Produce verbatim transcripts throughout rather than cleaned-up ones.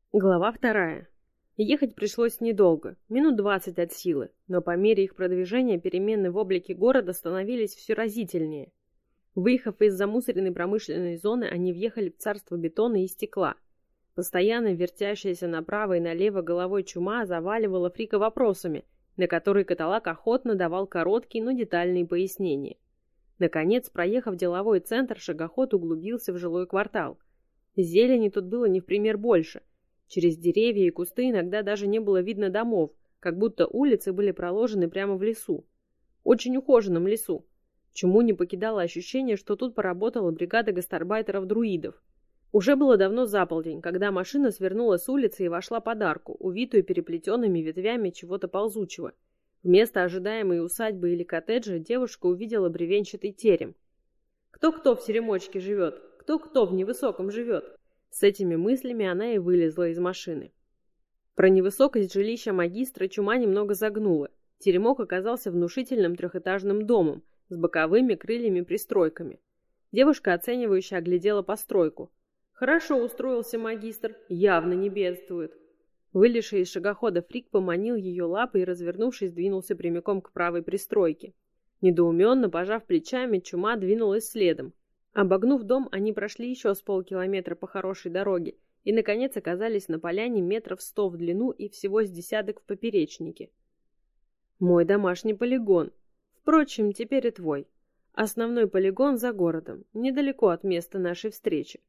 Глава вторая. Ехать пришлось недолго, минут двадцать от силы, но по мере их продвижения перемены в облике города становились все разительнее. Выехав из замусоренной промышленной зоны, они въехали в царство бетона и стекла. Постоянно вертящаяся направо и налево головой чума заваливала Фрика вопросами, на которые каталак охотно давал короткие, но детальные пояснения. Наконец, проехав деловой центр, шагоход углубился в жилой квартал. Зелени тут было не в пример больше. Через деревья и кусты иногда даже не было видно домов, как будто улицы были проложены прямо в лесу. Очень ухоженном лесу. Чуму не покидало ощущение, что тут поработала бригада гастарбайтеров-друидов. Уже было давно за полдень, когда машина свернула с улицы и вошла под арку, увитую переплетенными ветвями чего-то ползучего. Вместо ожидаемой усадьбы или коттеджа девушка увидела бревенчатый терем. Кто-кто в теремочке живет, кто-кто в невысоком живет. С этими мыслями она и вылезла из машины. Про невысокость жилища магистра чума немного загнула. Теремок оказался внушительным трехэтажным домом с боковыми крыльями-пристройками. Девушка оценивающе оглядела постройку. Хорошо устроился магистр, явно не бедствует. Вылезший из шагохода Фрик поманил ее лапой и, развернувшись, двинулся прямиком к правой пристройке. Недоуменно, пожав плечами, чума двинулась следом. Обогнув дом, они прошли еще с полкилометра по хорошей дороге и, наконец, оказались на поляне метров сто в длину и всего с десяток в поперечнике. «Мой домашний полигон. Впрочем, теперь и твой. Основной полигон за городом, недалеко от места нашей встречи».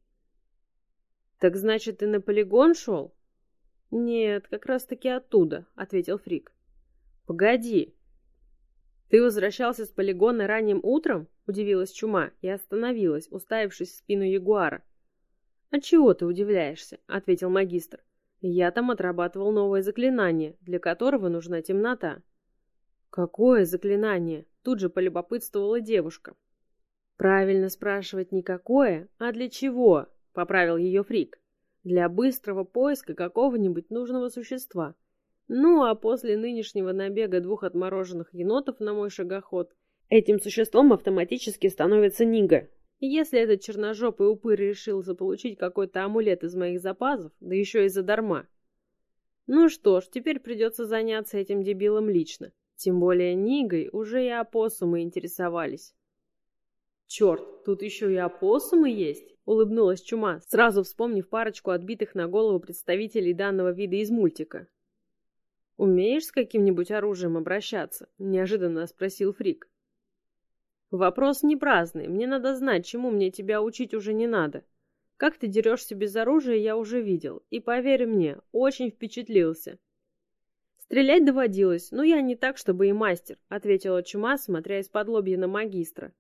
«Так значит, ты на полигон шел?» «Нет, как раз-таки оттуда», — ответил Фрик. «Погоди. Ты возвращался с полигона ранним утром?» — удивилась чума и остановилась, уставившись в спину ягуара. «А чего ты удивляешься?» — ответил магистр. «Я там отрабатывал новое заклинание, для которого нужна темнота». «Какое заклинание?» — тут же полюбопытствовала девушка. «Правильно спрашивать не какое, а для чего?» — поправил ее Фрик. «Для быстрого поиска какого-нибудь нужного существа. Ну, а после нынешнего набега двух отмороженных енотов на мой шагоход этим существом автоматически становится Нига. И если этот черножопый упырь решил заполучить какой-то амулет из моих запасов, да еще и задарма. Ну что ж, теперь придется заняться этим дебилом лично. Тем более Нигой уже и опоссумы интересовались». «Черт, тут еще и опоссумы есть!» — улыбнулась чума, сразу вспомнив парочку отбитых на голову представителей данного вида из мультика. «Умеешь с каким-нибудь оружием обращаться?» — неожиданно спросил Фрик. «Вопрос не праздный. Мне надо знать, чему мне тебя учить уже не надо. Как ты дерешься без оружия, я уже видел. И, поверь мне, очень впечатлился». «Стрелять доводилось, но я не так, чтобы и мастер», — ответила чума, смотря из-под лобья на магистра.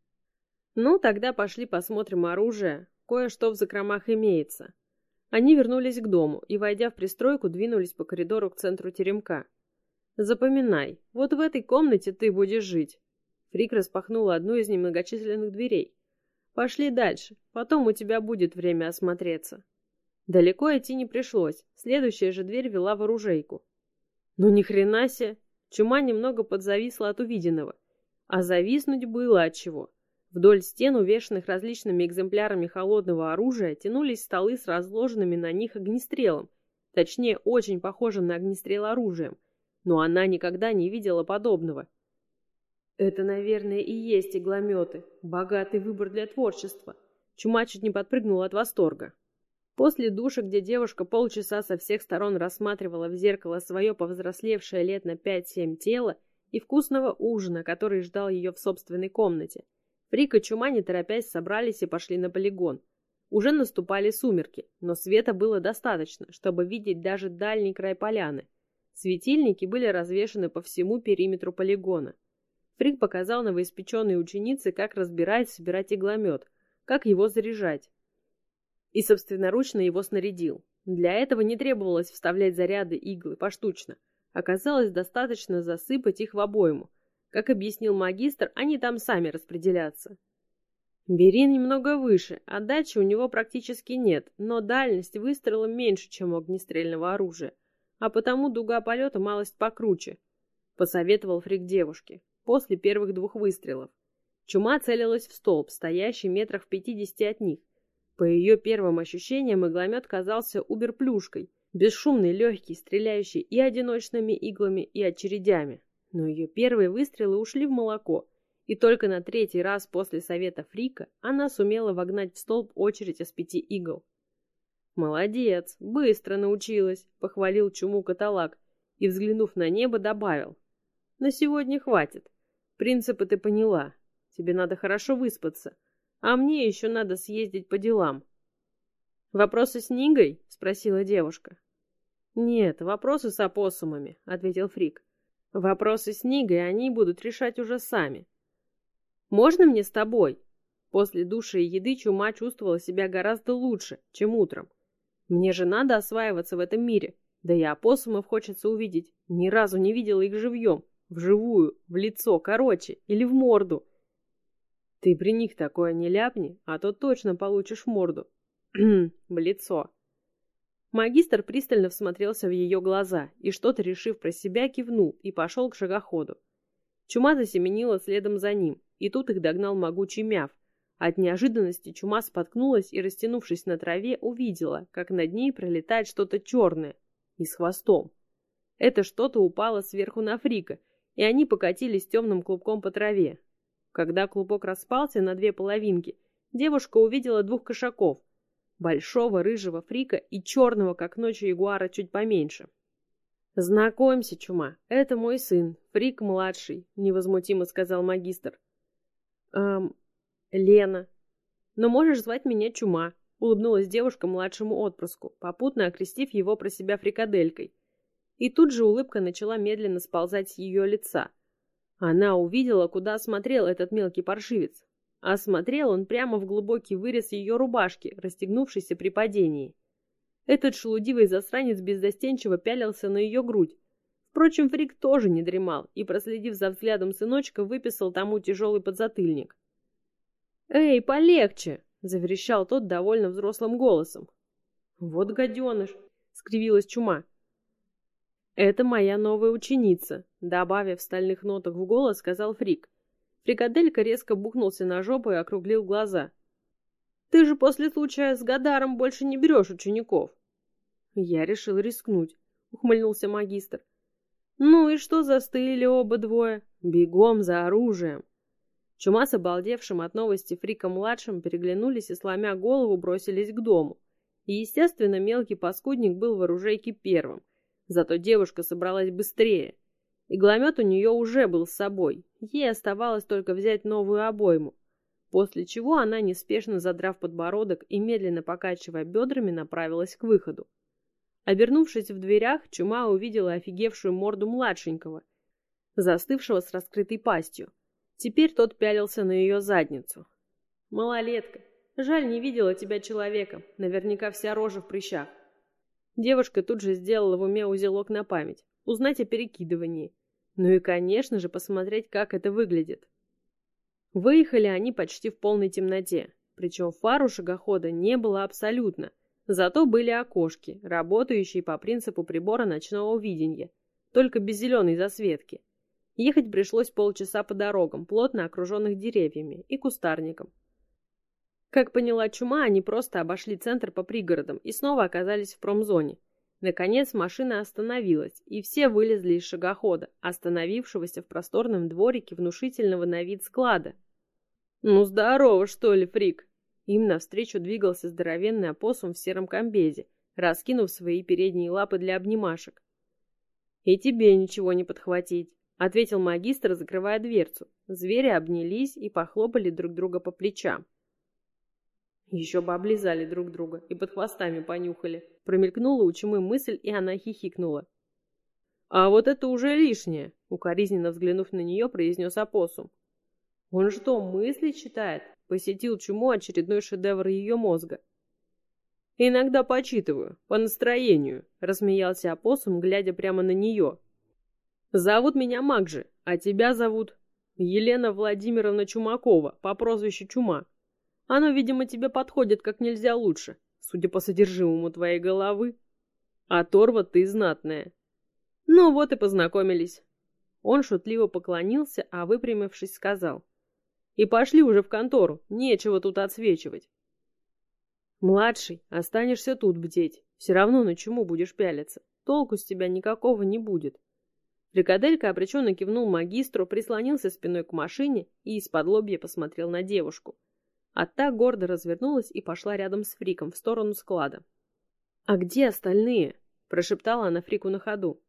«Ну, тогда пошли посмотрим оружие. Кое-что в закромах имеется». Они вернулись к дому и, войдя в пристройку, двинулись по коридору к центру теремка. «Запоминай, вот в этой комнате ты будешь жить». Фрик распахнула одну из немногочисленных дверей. «Пошли дальше, потом у тебя будет время осмотреться». Далеко идти не пришлось, следующая же дверь вела в оружейку. «Ну ни хрена себе!» Чума немного подзависла от увиденного. А зависнуть было отчего. Вдоль стен, увешанных различными экземплярами холодного оружия, тянулись столы с разложенными на них огнестрелом, точнее, очень похожим на огнестрел оружием, но она никогда не видела подобного. Это, наверное, и есть иглометы, богатый выбор для творчества. Чума чуть не подпрыгнула от восторга. После душа, где девушка полчаса со всех сторон рассматривала в зеркало свое повзрослевшее лет на пять-семь тело, и вкусного ужина, который ждал ее в собственной комнате, Фрик и чума, не торопясь, собрались и пошли на полигон. Уже наступали сумерки, но света было достаточно, чтобы видеть даже дальний край поляны. Светильники были развешаны по всему периметру полигона. Фрик показал новоиспеченной ученице, как разбирать и собирать игломет, как его заряжать. И собственноручно его снарядил. Для этого не требовалось вставлять заряды иглы поштучно. Оказалось достаточно засыпать их в обойму. Как объяснил магистр, они там сами распределятся. Бери немного выше, а дачи у него практически нет, но дальность выстрела меньше, чем у огнестрельного оружия, а потому дуга полета малость покруче, посоветовал Фрик девушке, после первых двух выстрелов. Чума целилась в столб, стоящий метрах в пятидесяти от них. По ее первым ощущениям игломет казался убер-плюшкой, бесшумный, легкий, стреляющий и одиночными иглами, и очередями. Но ее первые выстрелы ушли в молоко, и только на третий раз после совета Фрика она сумела вогнать в столб очередь из пяти игл. «Молодец, быстро научилась», — похвалил Чуму Каталак и, взглянув на небо, добавил. «На сегодня хватит. Принципы ты поняла. Тебе надо хорошо выспаться, а мне еще надо съездить по делам». «Вопросы с Нигой?» — спросила девушка. «Нет, вопросы с опоссумами», — ответил Фрик. «Вопросы с Нигой они будут решать уже сами». «Можно мне с тобой?» После душа и еды Чума чувствовала себя гораздо лучше, чем утром. «Мне же надо осваиваться в этом мире. Да и опоссумов хочется увидеть. Ни разу не видела их живьем. Вживую, в лицо, короче, или в морду». «Ты при них такое не ляпни, а то точно получишь в морду». «В лицо». Магистр пристально всмотрелся в ее глаза и, что-то решив про себя, кивнул и пошел к шагоходу. Чума засеменила следом за ним, и тут их догнал могучий мяв. От неожиданности Чума споткнулась и, растянувшись на траве, увидела, как над ней пролетает что-то черное и с хвостом. Это что-то упало сверху на Фрика, и они покатились темным клубком по траве. Когда клубок распался на две половинки, девушка увидела двух кошаков, большого рыжего Фрика и черного, как ночью ягуара, чуть поменьше. «Знакомься, Чума, это мой сын, Фрик-младший», — невозмутимо сказал магистр. «Эм, Лена. Но можешь звать меня Чума», — улыбнулась девушка младшему отпрыску, попутно окрестив его про себя фрикаделькой. И тут же улыбка начала медленно сползать с ее лица. Она увидела, куда смотрел этот мелкий паршивец. А смотрел он прямо в глубокий вырез ее рубашки, расстегнувшейся при падении. Этот шелудивый засранец беззастенчиво пялился на ее грудь. Впрочем, Фрик тоже не дремал и, проследив за взглядом сыночка, выписал тому тяжелый подзатыльник. «Эй, полегче!» — заверещал тот довольно взрослым голосом. «Вот гаденыш!» — скривилась Чума. «Это моя новая ученица», — добавив стальных ноток в голос, сказал Фрик. Фрикаделька резко бухнулся на жопу и округлил глаза. «Ты же после случая с Гадаром больше не берешь учеников». «Я решил рискнуть», — ухмыльнулся магистр. «Ну и что застыли оба двое? Бегом за оружием». Чума с обалдевшим от новости Фриком-младшим переглянулись и, сломя голову, бросились к дому. И, естественно, мелкий паскудник был в оружейке первым. Зато девушка собралась быстрее. Игломет у нее уже был с собой. Ей оставалось только взять новую обойму. После чего она, неспешно задрав подбородок и медленно покачивая бедрами, направилась к выходу. Обернувшись в дверях, Чума увидела офигевшую морду младшенького, застывшего с раскрытой пастью. Теперь тот пялился на ее задницу. «Малолетка, жаль, не видела тебя человеком. Наверняка вся рожа в прыщах». Девушка тут же сделала в уме узелок на память. Узнать о перекидывании. Ну и, конечно же, посмотреть, как это выглядит. Выехали они почти в полной темноте. Причем фар у шагохода не было абсолютно. Зато были окошки, работающие по принципу прибора ночного видения, только без зеленой засветки. Ехать пришлось полчаса по дорогам, плотно окруженных деревьями и кустарником. Как поняла Чума, они просто обошли центр по пригородам и снова оказались в промзоне. Наконец машина остановилась, и все вылезли из шагохода, остановившегося в просторном дворике внушительного на вид склада. «Ну здорово, что ли, Фрик?» Им навстречу двигался здоровенный опоссум в сером комбезе, раскинув свои передние лапы для обнимашек. «И тебе ничего не подхватить», — ответил магистр, закрывая дверцу. Звери обнялись и похлопали друг друга по плечам. Еще бы облизали друг друга и под хвостами понюхали. Промелькнула у Чумы мысль, и она хихикнула. «А вот это уже лишнее», — укоризненно взглянув на нее, произнес опоссум. «Он что, мысли читает?» — посетил Чуму очередной шедевр ее мозга. «Иногда почитываю, по настроению», — рассмеялся опоссум, глядя прямо на нее. «Зовут меня Макжи, а тебя зовут Елена Владимировна Чумакова по прозвищу Чума. Оно, видимо, тебе подходит как нельзя лучше, судя по содержимому твоей головы. Оторва ты знатная». Ну вот и познакомились. Он шутливо поклонился, а выпрямившись сказал: «И пошли уже в контору, нечего тут отсвечивать». Младший, останешься тут бдеть. Все равно на чуму будешь пялиться. Толку с тебя никакого не будет. Фрикаделька обреченно кивнул магистру, прислонился спиной к машине и из-под лобья посмотрел на девушку. А та гордо развернулась и пошла рядом с Фриком в сторону склада. «А где остальные?» – прошептала она Фрику на ходу.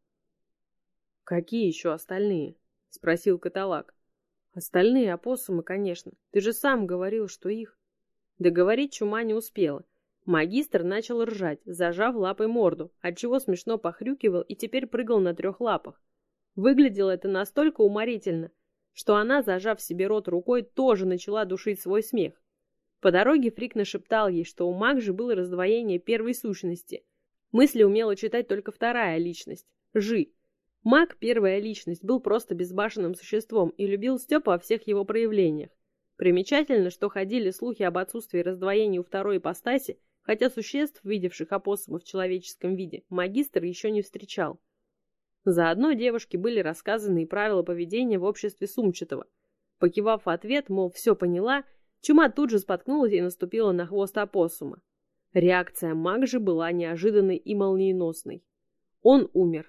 «Какие еще остальные?» – спросил каталак. «Остальные опоссумы, конечно. Ты же сам говорил, что их...» Договорить чума не успела. Магистр начал ржать, зажав лапой морду, отчего смешно похрюкивал и теперь прыгал на трех лапах. Выглядело это настолько уморительно, что она, зажав себе рот рукой, тоже начала душить свой смех. По дороге Фрик нашептал ей, что у Макжи было раздвоение первой сущности. Мысли умела читать только вторая личность – Жи. Маг, первая личность, был просто безбашенным существом и любил Степа во всех его проявлениях. Примечательно, что ходили слухи об отсутствии раздвоения у второй ипостаси, хотя существ, видевших опоссума в человеческом виде, магистр еще не встречал. Заодно девушке были рассказаны и правила поведения в обществе Сумчатого. Покивав в ответ, мол, все поняла, чума тут же споткнулась и наступила на хвост опоссума. Реакция Макжи была неожиданной и молниеносной. Он умер.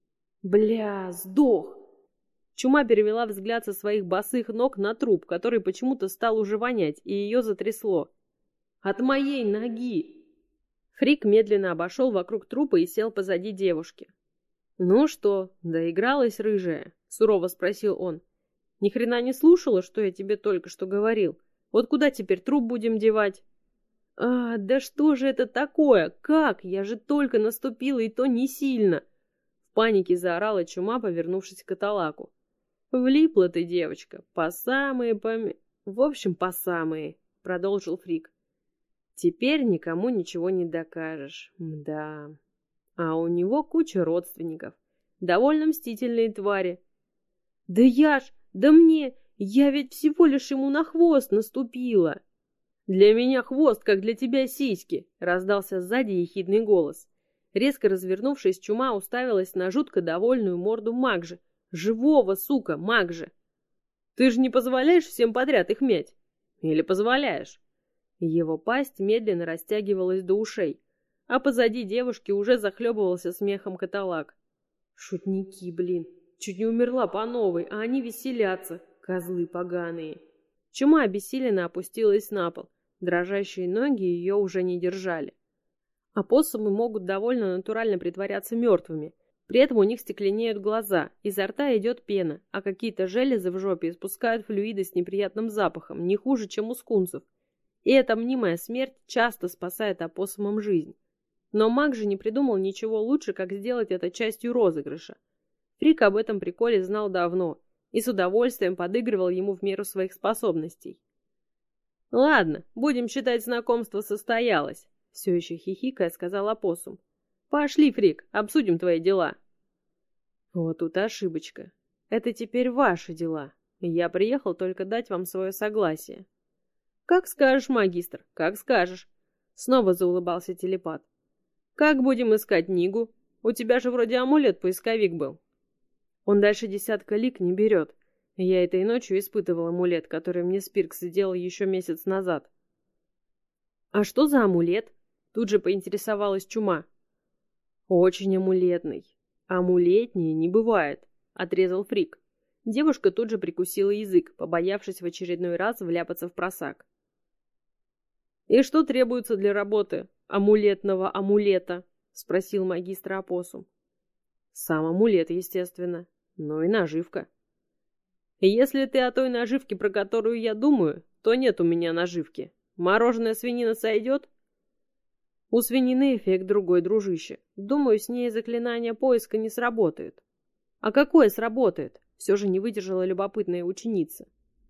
«Бля, сдох!» Чума перевела взгляд со своих босых ног на труп, который почему-то стал уже вонять, и ее затрясло. «От моей ноги!» Фрик медленно обошел вокруг трупа и сел позади девушки. «Ну что, доигралась, рыжая?» — сурово спросил он. «Ни хрена не слушала, что я тебе только что говорил? Вот куда теперь труп будем девать?» «А, да что же это такое? Как? Я же только наступила, и то не сильно!» В панике заорала чума, повернувшись к каталаку. «Влипла ты, девочка, по самые пом... В общем, по самые», — продолжил Фрик. «Теперь никому ничего не докажешь. Да. А у него куча родственников. Довольно мстительные твари». «Да я ж... Да мне... Я ведь всего лишь ему на хвост наступила». «Для меня хвост, как для тебя сиськи», — раздался сзади ехидный голос. Резко развернувшись, чума уставилась на жутко довольную морду Макжи. Живого, сука, Макжи! «Ты же не позволяешь всем подряд их мять? Или позволяешь?» Его пасть медленно растягивалась до ушей, а позади девушки уже захлебывался смехом каталак. «Шутники, блин! Чуть не умерла по новой, а они веселятся, козлы поганые!» Чума обессиленно опустилась на пол. Дрожащие ноги ее уже не держали. Опоссумы могут довольно натурально притворяться мертвыми. При этом у них стекленеют глаза, изо рта идет пена, а какие-то железы в жопе испускают флюиды с неприятным запахом, не хуже, чем у скунсов. И эта мнимая смерть часто спасает опоссумам жизнь. Но маг же не придумал ничего лучше, как сделать это частью розыгрыша. Фрик об этом приколе знал давно и с удовольствием подыгрывал ему в меру своих способностей. «Ладно, будем считать, знакомство состоялось», — все еще хихикая сказал опоссум. «Пошли, Фрик, обсудим твои дела». Вот тут ошибочка. Это теперь ваши дела. Я приехал только дать вам свое согласие. Как скажешь, магистр, как скажешь. Снова заулыбался телепат. Как будем искать Нигу? У тебя же вроде амулет-поисковик был. Он дальше десятка лиг не берет. Я этой ночью испытывал амулет, который мне Спиркс сделал еще месяц назад. А что за амулет? Тут же поинтересовалась чума. Очень амулетный. Амулетнее не бывает, отрезал Фрик. Девушка тут же прикусила язык, побоявшись в очередной раз вляпаться в просак. «И что требуется для работы амулетного амулета?» — спросил магистр опоссум. «Сам амулет, естественно, но и наживка». «Если ты о той наживке, про которую я думаю, то нет у меня наживки. Мороженая свинина сойдет?» «У свинины эффект другой, дружище. Думаю, с ней заклинания поиска не сработают». «А какое сработает?» — все же не выдержала любопытная ученица.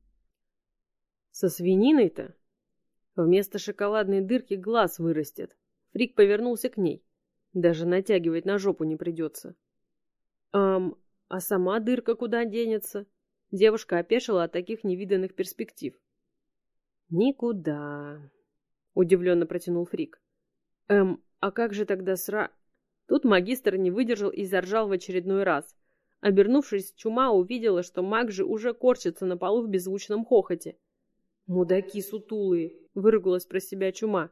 «Со свининой-то вместо шоколадной дырки глаз вырастет». Фрик повернулся к ней. Даже натягивать на жопу не придется. «Ам, а сама дырка куда денется?» Девушка опешила от таких невиданных перспектив. «Никуда», — удивленно протянул Фрик. «Эм, а как же тогда сра...» Тут магистр не выдержал и заржал в очередной раз. Обернувшись, чума увидела, что маг же уже корчится на полу в беззвучном хохоте. «Мудаки сутулые!» — выругалась про себя чума.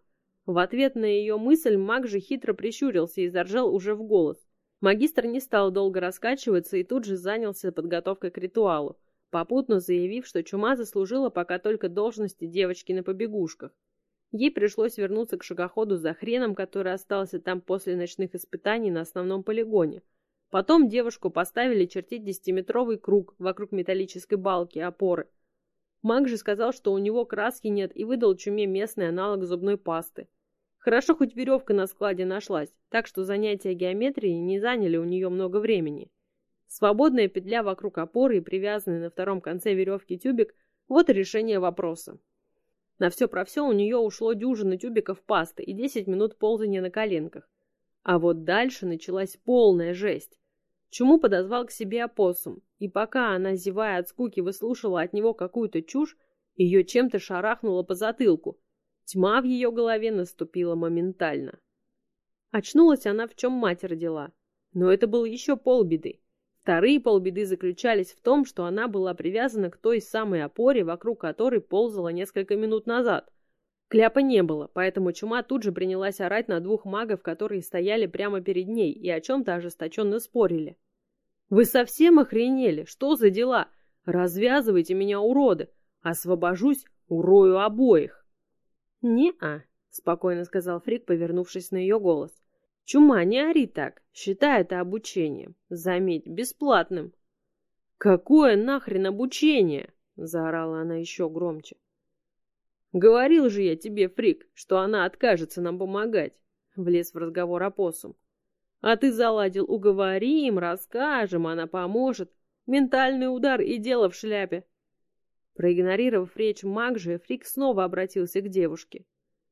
В ответ на ее мысль маг же хитро прищурился и заржал уже в голос. Магистр не стал долго раскачиваться и тут же занялся подготовкой к ритуалу, попутно заявив, что чума заслужила пока только должности девочки на побегушках. Ей пришлось вернуться к шагоходу за хреном, который остался там после ночных испытаний на основном полигоне. Потом девушку поставили чертить десятиметровый круг вокруг металлической балки опоры. Маг же сказал, что у него краски нет, и выдал чуме местный аналог зубной пасты. Хорошо, хоть веревка на складе нашлась, так что занятия геометрией не заняли у нее много времени. Свободная петля вокруг опоры и привязанный на втором конце веревки тюбик – вот и решение вопроса. На все про все у нее ушло дюжина тюбиков пасты и десять минут ползания на коленках. А вот дальше началась полная жесть. Чуму подозвал к себе опоссум, и пока она, зевая от скуки, выслушивала от него какую-то чушь, ее чем-то шарахнуло по затылку. Тьма в ее голове наступила моментально. Очнулась она, в чем мать родила. Но это было еще полбеды. Вторые полбеды заключались в том, что она была привязана к той самой опоре, вокруг которой ползала несколько минут назад. Кляпа не было, поэтому чума тут же принялась орать на двух магов, которые стояли прямо перед ней и о чем-то ожесточенно спорили. «Вы совсем охренели? Что за дела? Развязывайте меня, уроды! Освобожусь, урою обоих!» «Не-а», — спокойно сказал Фрик, повернувшись на ее голос. «Чума, не ори так. Считай это обучением. Заметь, бесплатным». «Какое нахрен обучение?» — заорала она еще громче. «Говорил же я тебе, Фрик, что она откажется нам помогать», — влез в разговор опоссум. «А ты заладил, уговорим, расскажем, она поможет. Ментальный удар и дело в шляпе». Проигнорировав речь Магжи, Фрик снова обратился к девушке.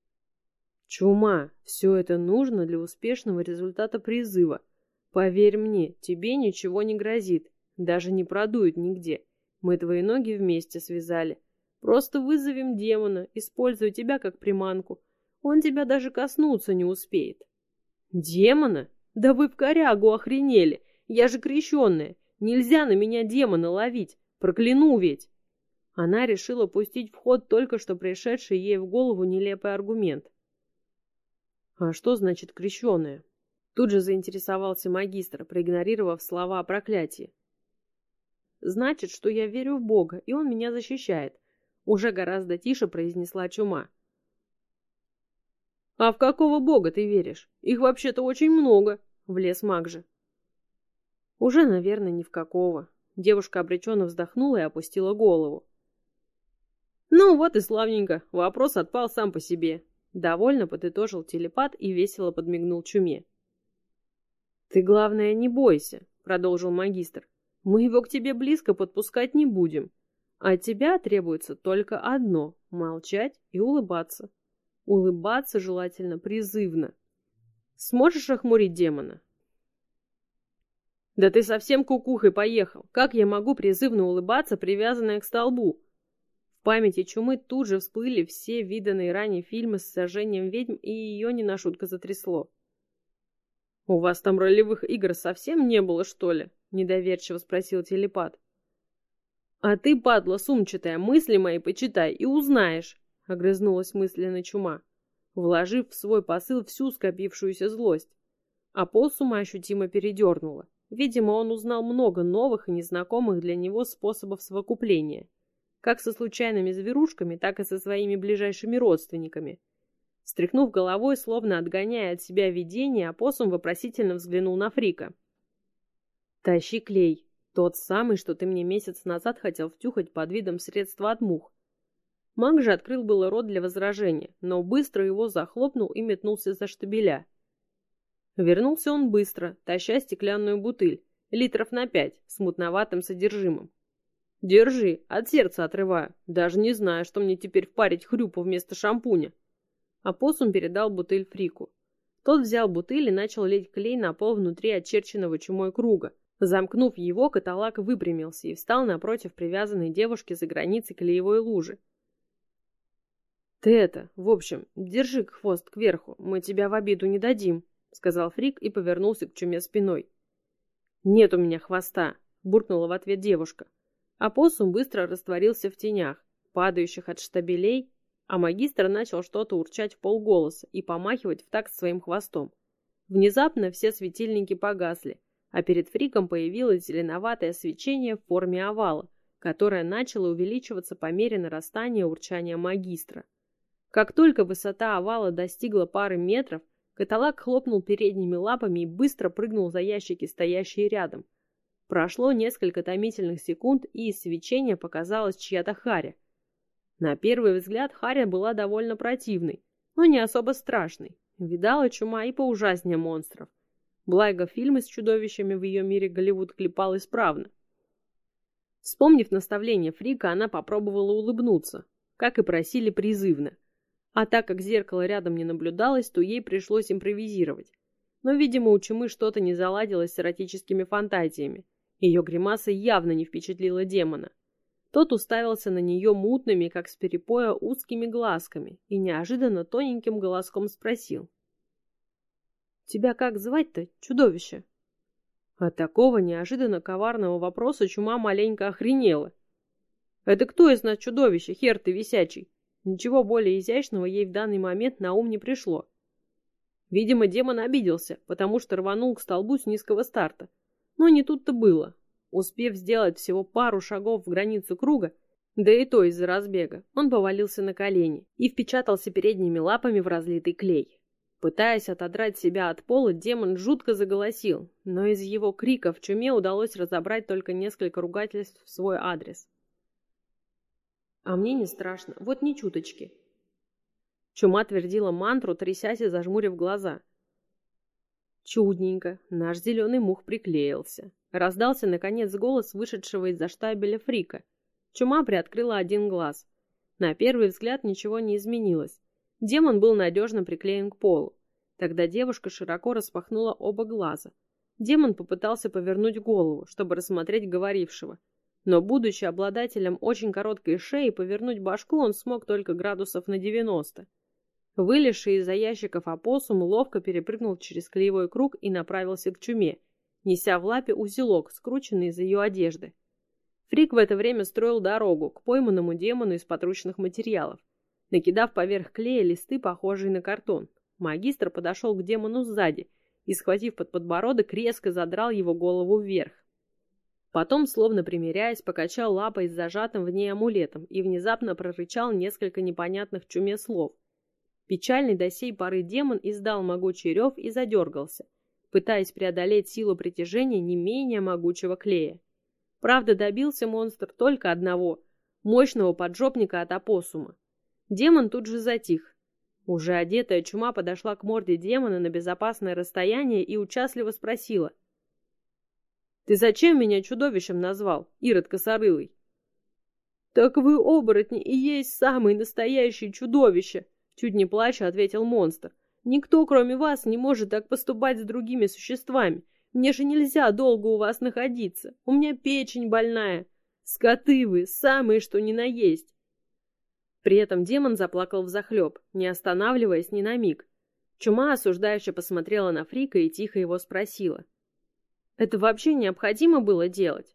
«Чума, все это нужно для успешного результата призыва. Поверь мне, тебе ничего не грозит, даже не продует нигде. Мы твои ноги вместе связали. Просто вызовем демона, используя тебя как приманку. Он тебя даже коснуться не успеет». «Демона? Да вы в корягу охренели! Я же крещенная! Нельзя на меня демона ловить! Прокляну ведь!» Она решила пустить в ход только что пришедший ей в голову нелепый аргумент. «А что значит крещеная?» Тут же заинтересовался магистр, проигнорировав слова о проклятии. «Значит, что я верю в Бога, и Он меня защищает», уже гораздо тише произнесла чума. «А в какого Бога ты веришь? Их вообще-то очень много», влез Магжи. «Уже, наверное, ни в какого». Девушка обреченно вздохнула и опустила голову. «Ну вот и славненько, вопрос отпал сам по себе», довольно подытожил телепат и весело подмигнул чуме. «Ты, главное, не бойся», продолжил магистр. «Мы его к тебе близко подпускать не будем. От тебя требуется только одно — молчать и улыбаться. Улыбаться желательно призывно. Сможешь охмурить демона?» «Да ты совсем кукухой поехал. Как я могу призывно улыбаться, привязанная к столбу?» В памяти чумы тут же всплыли все виданные ранее фильмы с сожжением ведьм, и ее не на шутку затрясло. «У вас там ролевых игр совсем не было, что ли?» — недоверчиво спросил телепат. «А ты, падла сумчатая, мысли мои почитай и узнаешь», — огрызнулась мысленно чума, вложив в свой посыл всю скопившуюся злость. Опоссума ощутимо передернула. Видимо, он узнал много новых и незнакомых для него способов совокупления, как со случайными зверушками, так и со своими ближайшими родственниками. Стряхнув головой, словно отгоняя от себя видение, опоссум вопросительно взглянул на Фрика. «Тащи клей. Тот самый, что ты мне месяц назад хотел втюхать под видом средства от мух». Маг же открыл было рот для возражения, но быстро его захлопнул и метнулся за штабеля. Вернулся он быстро, таща стеклянную бутыль, литров на пять, с мутноватым содержимым. «Держи, от сердца отрываю, даже не знаю, что мне теперь впарить хрюпу вместо шампуня». Опоссум передал бутыль Фрику. Тот взял бутыль и начал лить клей на пол внутри очерченного чумой круга. Замкнув его, каталак выпрямился и встал напротив привязанной девушки за границей клеевой лужи. «Ты это, в общем, держи хвост кверху, мы тебя в обиду не дадим», — сказал Фрик и повернулся к чуме спиной. «Нет у меня хвоста», — буркнула в ответ девушка. Опоссум быстро растворился в тенях, падающих от штабелей, а магистр начал что-то урчать в полголоса и помахивать в такт своим хвостом. Внезапно все светильники погасли, а перед Фриком появилось зеленоватое свечение в форме овала, которое начало увеличиваться по мере нарастания урчания магистра. Как только высота овала достигла пары метров, каталак хлопнул передними лапами и быстро прыгнул за ящики, стоящие рядом. Прошло несколько томительных секунд, и из свечения показалась чья-то харя. На первый взгляд харя была довольно противной, но не особо страшной. Видала чума и поужаснее монстров. Благо, фильмы с чудовищами в ее мире Голливуд клепал исправно. Вспомнив наставление Фрика, она попробовала улыбнуться, как и просили призывно. А так как зеркала рядом не наблюдалось, то ей пришлось импровизировать. Но, видимо, у чумы что-то не заладилось с эротическими фантазиями. Ее гримаса явно не впечатлила демона. Тот уставился на нее мутными, как с перепоя, узкими глазками и неожиданно тоненьким голоском спросил. «Тебя как звать-то, чудовище?» От такого неожиданно коварного вопроса чума маленько охренела. «Это кто из нас чудовище, хер ты висячий?» Ничего более изящного ей в данный момент на ум не пришло. Видимо, демон обиделся, потому что рванул к столбу с низкого старта. Но не тут-то было. Успев сделать всего пару шагов в границу круга, да и то из-за разбега, он повалился на колени и впечатался передними лапами в разлитый клей. Пытаясь отодрать себя от пола, демон жутко заголосил, но из его криков чуме удалось разобрать только несколько ругательств в свой адрес. «А мне не страшно, вот ни чуточки». Чума твердила мантру, трясясь и зажмурив глаза. Чудненько, наш зеленый мух приклеился. Раздался, наконец, голос вышедшего из-за штабеля Фрика. Чума приоткрыла один глаз. На первый взгляд ничего не изменилось. Демон был надежно приклеен к полу. Тогда девушка широко распахнула оба глаза. Демон попытался повернуть голову, чтобы рассмотреть говорившего. Но, будучи обладателем очень короткой шеи, повернуть башку он смог только градусов на девяносто. Вылезший из-за ящиков опоссум ловко перепрыгнул через клеевой круг и направился к чуме, неся в лапе узелок, скрученный из ее одежды. Фрик в это время строил дорогу к пойманному демону из подручных материалов, накидав поверх клея листы, похожие на картон. Магистр подошел к демону сзади и, схватив под подбородок, резко задрал его голову вверх. Потом, словно примиряясь, покачал лапой с зажатым в ней амулетом и внезапно прорычал несколько непонятных чуме слов. Печальный до сей поры демон издал могучий рев и задергался, пытаясь преодолеть силу притяжения не менее могучего клея. Правда, добился монстр только одного – мощного поджопника от опоссума. Демон тут же затих. Уже одетая чума подошла к морде демона на безопасное расстояние и участливо спросила: «Ты зачем меня чудовищем назвал, Ирод Косорылый?» «Так вы, оборотни, и есть самые настоящие чудовища!» Чуть не плача ответил монстр. «Никто, кроме вас, не может так поступать с другими существами. Мне же нельзя долго у вас находиться. У меня печень больная. Скоты вы, самые что ни на есть!» При этом демон заплакал взахлеб, не останавливаясь ни на миг. Чума осуждающе посмотрела на Фрика и тихо его спросила: «Это вообще необходимо было делать?»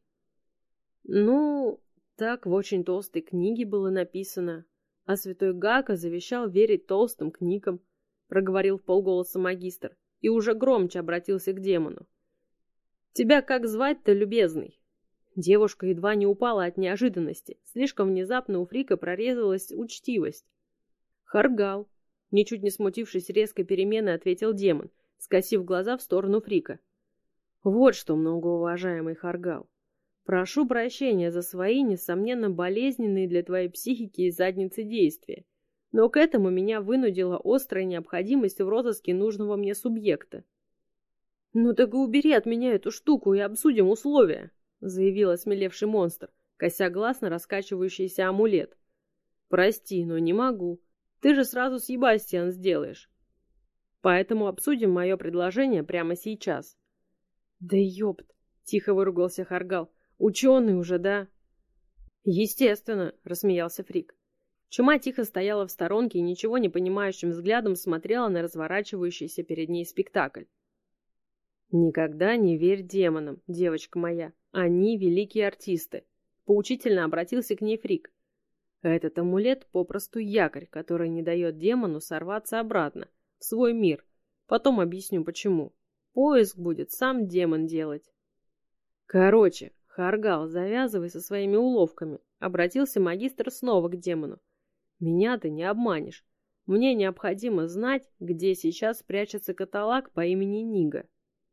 «Ну, так в очень толстой книге было написано, а святой Гака завещал верить толстым книгам», проговорил вполголоса магистр и уже громче обратился к демону. «Тебя как звать-то, любезный?» Девушка едва не упала от неожиданности. Слишком внезапно у Фрика прорезалась учтивость. «Харгал», ничуть не смутившись резкой перемены, ответил демон, скосив глаза в сторону Фрика. «Вот что, многоуважаемый Харгал, прошу прощения за свои, несомненно, болезненные для твоей психики и задницы действия, но к этому меня вынудила острая необходимость в розыске нужного мне субъекта». «Ну так и убери от меня эту штуку и обсудим условия», заявил осмелевший монстр, кося глаз на раскачивающийся амулет. «Прости, но не могу. Ты же сразу Себастьян сделаешь. Поэтому обсудим мое предложение прямо сейчас». «Да ёпт!» — тихо выругался Харгал. «Ученый уже, да?» «Естественно!» — рассмеялся Фрик. Чума тихо стояла в сторонке и ничего не понимающим взглядом смотрела на разворачивающийся перед ней спектакль. «Никогда не верь демонам, девочка моя. Они великие артисты», — поучительно обратился к ней Фрик. Этот амулет попросту якорь, который не дает демону сорваться обратно, в свой мир. Потом объясню, почему. Поиск будет сам демон делать. Короче, Харгал, завязывай со своими уловками. Обратился магистр снова к демону. Меня ты не обманешь. Мне необходимо знать, где сейчас прячется каталаг по имени Нига.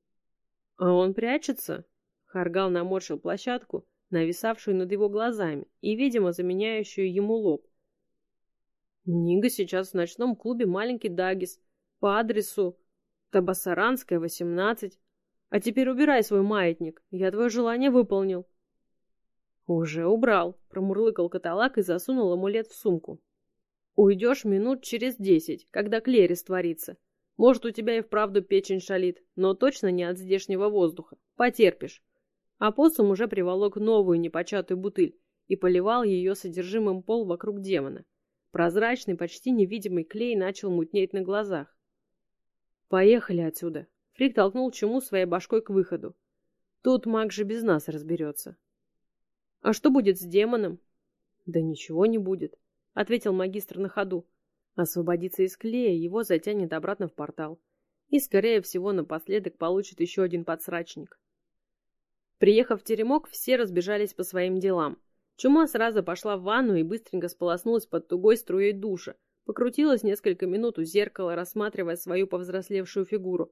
А он прячется? Харгал наморщил площадку, нависавшую над его глазами и, видимо, заменяющую ему лоб. Нига сейчас в ночном клубе «Маленький Дагис» по адресу Табасаранская, восемнадцать. А теперь убирай свой маятник, я твое желание выполнил. Уже убрал, промурлыкал каталаг и засунул амулет в сумку. Уйдешь минут через десять, когда клей растворится. Может, у тебя и вправду печень шалит, но точно не от здешнего воздуха. Потерпишь. А посум уже приволок новую непочатую бутыль и поливал ее содержимым пол вокруг демона. Прозрачный, почти невидимый клей начал мутнеть на глазах. «Поехали отсюда!» Фрик толкнул Чуму своей башкой к выходу. «Тут маг же без нас разберется». «А что будет с демоном?» «Да ничего не будет», — ответил магистр на ходу. «Освободиться из клея, его затянет обратно в портал. И, скорее всего, напоследок получит еще один подсрачник». Приехав в теремок, все разбежались по своим делам. Чума сразу пошла в ванну и быстренько сполоснулась под тугой струей душа. Покрутилась несколько минут у зеркала, рассматривая свою повзрослевшую фигуру.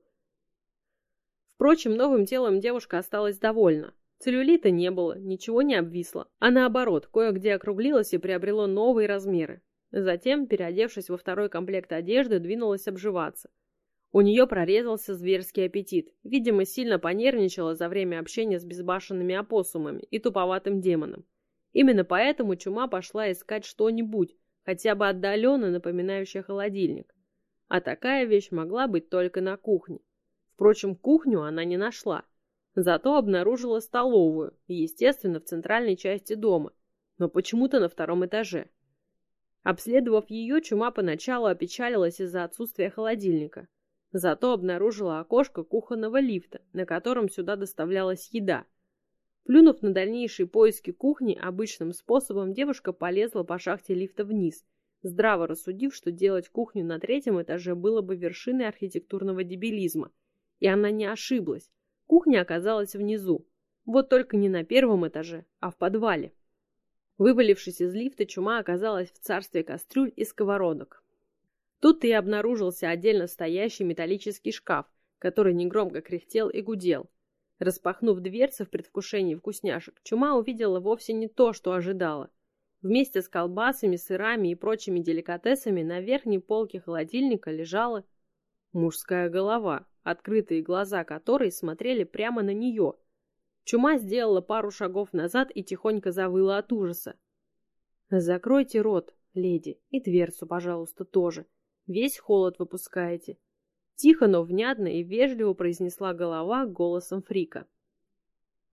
Впрочем, новым телом девушка осталась довольна. Целлюлита не было, ничего не обвисло, а наоборот, кое-где округлилось и приобрело новые размеры. Затем, переодевшись во второй комплект одежды, двинулась обживаться. У нее прорезался зверский аппетит. Видимо, сильно понервничала за время общения с безбашенными опоссумами и туповатым демоном. Именно поэтому Чума пошла искать что-нибудь, хотя бы отдаленно напоминающее холодильник. А такая вещь могла быть только на кухне. Впрочем, кухню она не нашла. Зато обнаружила столовую, естественно, в центральной части дома, но почему-то на втором этаже. Обследовав ее, Чума поначалу опечалилась из-за отсутствия холодильника. Зато обнаружила окошко кухонного лифта, на котором сюда доставлялась еда. Плюнув на дальнейшие поиски кухни, обычным способом девушка полезла по шахте лифта вниз, здраво рассудив, что делать кухню на третьем этаже было бы вершиной архитектурного дебилизма. И она не ошиблась. Кухня оказалась внизу. Вот только не на первом этаже, а в подвале. Вывалившись из лифта, Чума оказалась в царстве кастрюль и сковородок. Тут и обнаружился отдельно стоящий металлический шкаф, который негромко кряхтел и гудел. Распахнув дверцы в предвкушении вкусняшек, Чума увидела вовсе не то, что ожидала. Вместе с колбасами, сырами и прочими деликатесами на верхней полке холодильника лежала мужская голова, открытые глаза которой смотрели прямо на нее. Чума сделала пару шагов назад и тихонько завыла от ужаса. «Закройте рот, леди, и дверцу, пожалуйста, тоже. Весь холод выпускаете», — тихо, но внятно и вежливо произнесла голова голосом Фрика.